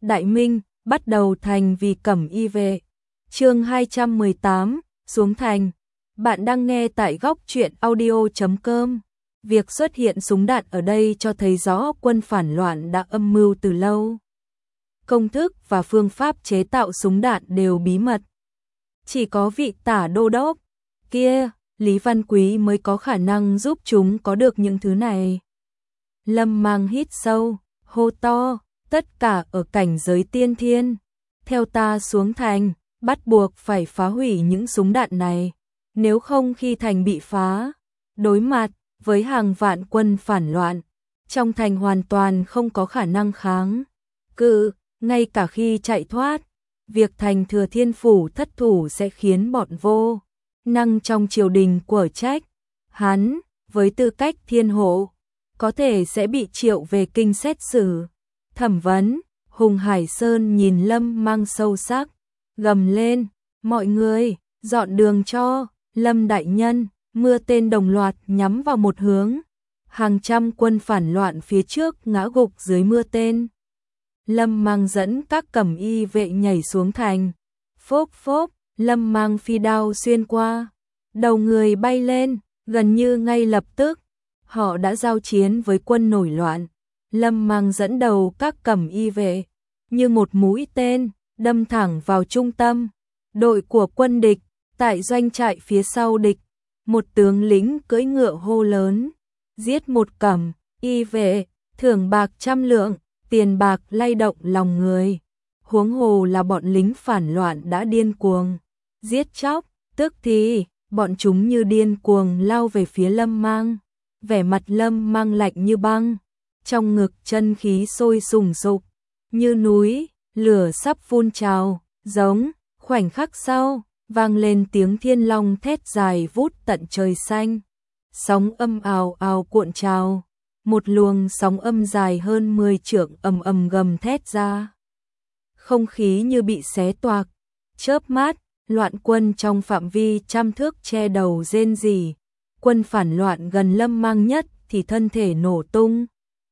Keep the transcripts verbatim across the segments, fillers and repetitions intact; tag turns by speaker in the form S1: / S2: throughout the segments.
S1: Đại Minh, bắt đầu thành vì Cẩm Y vệ. Chương hai trăm mười tám, xuống thành. Bạn đang nghe tại góc truyện audio chấm com. Việc xuất hiện súng đạn ở đây cho thấy rõ quân phản loạn đã âm mưu từ lâu. Công thức và phương pháp chế tạo súng đạn đều bí mật. Chỉ có vị tả đô đốc kia, Lý Văn Quý mới có khả năng giúp chúng có được những thứ này. Lâm Mang hít sâu, hô to, tất cả ở cảnh giới tiên thiên. Theo ta xuống thành, bắt buộc phải phá hủy những súng đạn này. Nếu không khi thành bị phá, đối mặt với hàng vạn quân phản loạn, trong thành hoàn toàn không có khả năng kháng cự, ngay cả khi chạy thoát, việc thành Thừa Thiên Phủ thất thủ sẽ khiến bọn vô năng trong triều đình quở trách. Hắn, với tư cách thiên hộ, có thể sẽ bị triệu về kinh xét xử, thẩm vấn. Hùng Hải Sơn nhìn Lâm Mang sâu sắc, gầm lên, mọi người, dọn đường cho Lâm đại nhân. Mưa tên đồng loạt nhắm vào một hướng. Hàng trăm quân phản loạn phía trước ngã gục dưới mưa tên. Lâm Mang dẫn các Cẩm Y vệ nhảy xuống thành. Phốp phốp, Lâm Mang phi đao xuyên qua. Đầu người bay lên, gần như ngay lập tức, họ đã giao chiến với quân nổi loạn. Lâm Mang dẫn đầu các Cẩm Y vệ, như một mũi tên, đâm thẳng vào trung tâm. Đội của quân địch, tại doanh trại phía sau địch. Một tướng lính cưỡi ngựa hô lớn, giết một Cẩm Y vệ, thưởng bạc trăm lượng. Tiền bạc lay động lòng người. Huống hồ là bọn lính phản loạn đã điên cuồng giết chóc, tức thì bọn chúng như điên cuồng lao về phía Lâm Mang. Vẻ mặt Lâm Mang lạnh như băng, trong ngực chân khí sôi sùng sục, như núi lửa sắp phun trào. Giống, khoảnh khắc sau, vang lên tiếng thiên long thét dài vút tận trời xanh. Sóng âm ào ào cuộn trào. Một luồng sóng âm dài hơn mười trượng ầm ầm gầm thét ra. Không khí như bị xé toạc. Chớp mắt, loạn quân trong phạm vi trăm thước che đầu rên rỉ. Quân phản loạn gần Lâm Mang nhất thì thân thể nổ tung.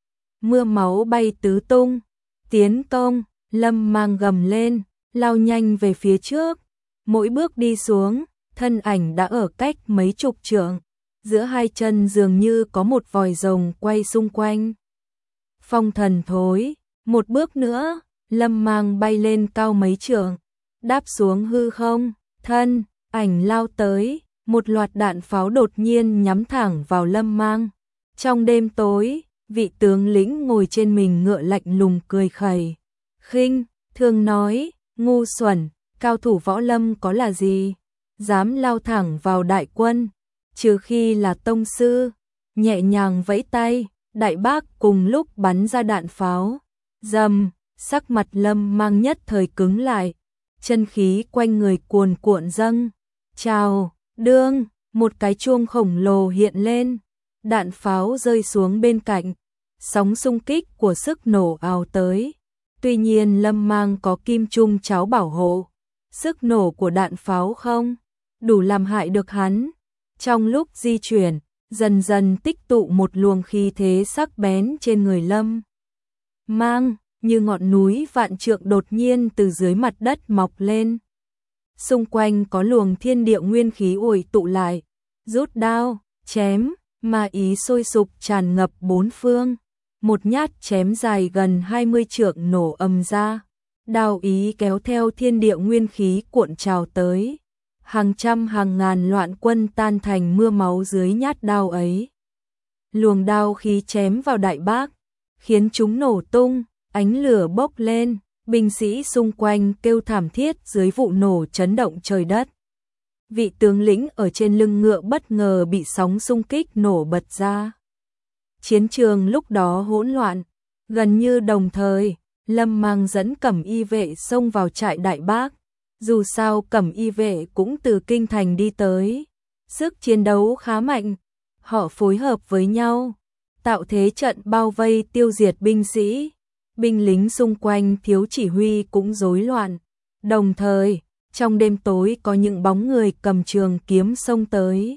S1: Mưa máu bay tứ tung. Tiến công, Lâm Mang gầm lên, lao nhanh về phía trước. Mỗi bước đi xuống, thân ảnh đã ở cách mấy chục trượng. Giữa hai chân dường như có một vòi rồng quay xung quanh. Phong thần thối, một bước nữa, Lâm Mang bay lên cao mấy trượng, đáp xuống hư không, thân ảnh lao tới, một loạt đạn pháo đột nhiên nhắm thẳng vào Lâm Mang. Trong đêm tối, vị tướng lĩnh ngồi trên mình ngựa lạnh lùng cười khẩy, khinh thường nói, ngu xuẩn, cao thủ võ lâm có là gì, dám lao thẳng vào đại quân. Trừ khi là tông sư. Nhẹ nhàng vẫy tay, đại bác cùng lúc bắn ra đạn pháo. Rầm, sắc mặt Lâm Mang nhất thời cứng lại, chân khí quanh người cuồn cuộn dâng. Chào, đương, một cái chuông khổng lồ hiện lên, đạn pháo rơi xuống bên cạnh, sóng xung kích của sức nổ ào tới. Tuy nhiên Lâm Mang có kim trung cháo bảo hộ, sức nổ của đạn pháo không đủ làm hại được hắn. Trong lúc di chuyển, dần dần tích tụ một luồng khí thế sắc bén trên người Lâm Mang, như ngọn núi vạn trượng đột nhiên từ dưới mặt đất mọc lên. Xung quanh có luồng thiên địa nguyên khí ùi tụ lại, rút đao, chém, ma ý sôi sục tràn ngập bốn phương. Một nhát chém dài gần hai mươi trượng nổ ầm ra, đao ý kéo theo thiên địa nguyên khí cuộn trào tới. Hàng trăm hàng ngàn loạn quân tan thành mưa máu dưới nhát đao ấy. Luồng đao khí chém vào đại bác, khiến chúng nổ tung, ánh lửa bốc lên, binh sĩ xung quanh kêu thảm thiết dưới vụ nổ chấn động trời đất. Vị tướng lĩnh ở trên lưng ngựa bất ngờ bị sóng xung kích nổ bật ra. Chiến trường lúc đó hỗn loạn, gần như đồng thời, Lâm Mang dẫn Cẩm Y vệ xông vào trại đại bác. Dù sao Cẩm Y vệ cũng từ kinh thành đi tới, sức chiến đấu khá mạnh, họ phối hợp với nhau, tạo thế trận bao vây tiêu diệt binh sĩ. Binh lính xung quanh thiếu chỉ huy cũng rối loạn. Đồng thời, trong đêm tối có những bóng người cầm trường kiếm xông tới.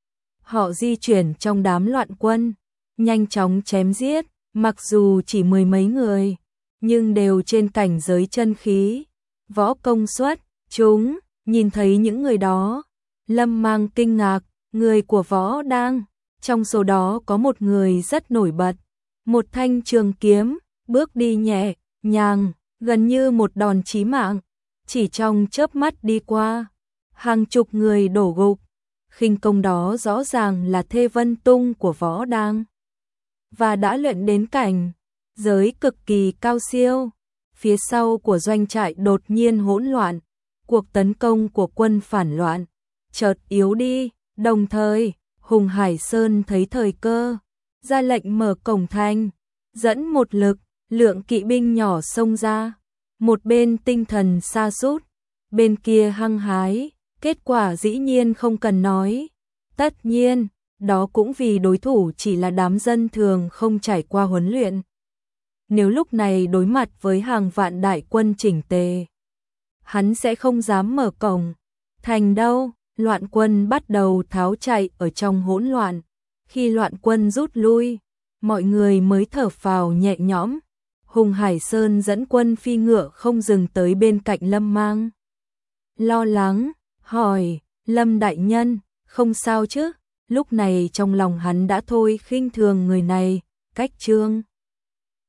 S1: Họ di chuyển trong đám loạn quân, nhanh chóng chém giết, mặc dù chỉ mười mấy người, nhưng đều trên cảnh giới chân khí, võ công xuất chúng, nhìn thấy những người đó, Lâm Mang kinh ngạc, người của võ đang, trong số đó có một người rất nổi bật, một thanh trường kiếm, bước đi nhẹ, nhàng, gần như một đòn chí mạng, chỉ trong chớp mắt đi qua, hàng chục người đổ gục, khinh công đó rõ ràng là Thê Vân Tung của võ đang, và đã luyện đến cảnh giới cực kỳ cao siêu. Phía sau của doanh trại đột nhiên hỗn loạn, cuộc tấn công của quân phản loạn chợt yếu đi, đồng thời, Hùng Hải Sơn thấy thời cơ, ra lệnh mở cổng thành, dẫn một lực, lượng kỵ binh nhỏ xông ra, một bên tinh thần sa sút, bên kia hăng hái, kết quả dĩ nhiên không cần nói. Tất nhiên, đó cũng vì đối thủ chỉ là đám dân thường không trải qua huấn luyện. Nếu lúc này đối mặt với hàng vạn đại quân chỉnh tề, hắn sẽ không dám mở cổng thành đâu. Loạn quân bắt đầu tháo chạy ở trong hỗn loạn. Khi loạn quân rút lui, mọi người mới thở phào nhẹ nhõm. Hùng Hải Sơn dẫn quân phi ngựa không dừng tới bên cạnh Lâm Mang. Lo lắng, hỏi, Lâm đại nhân, không sao chứ? Lúc này trong lòng hắn đã thôi khinh thường người này, cách Trương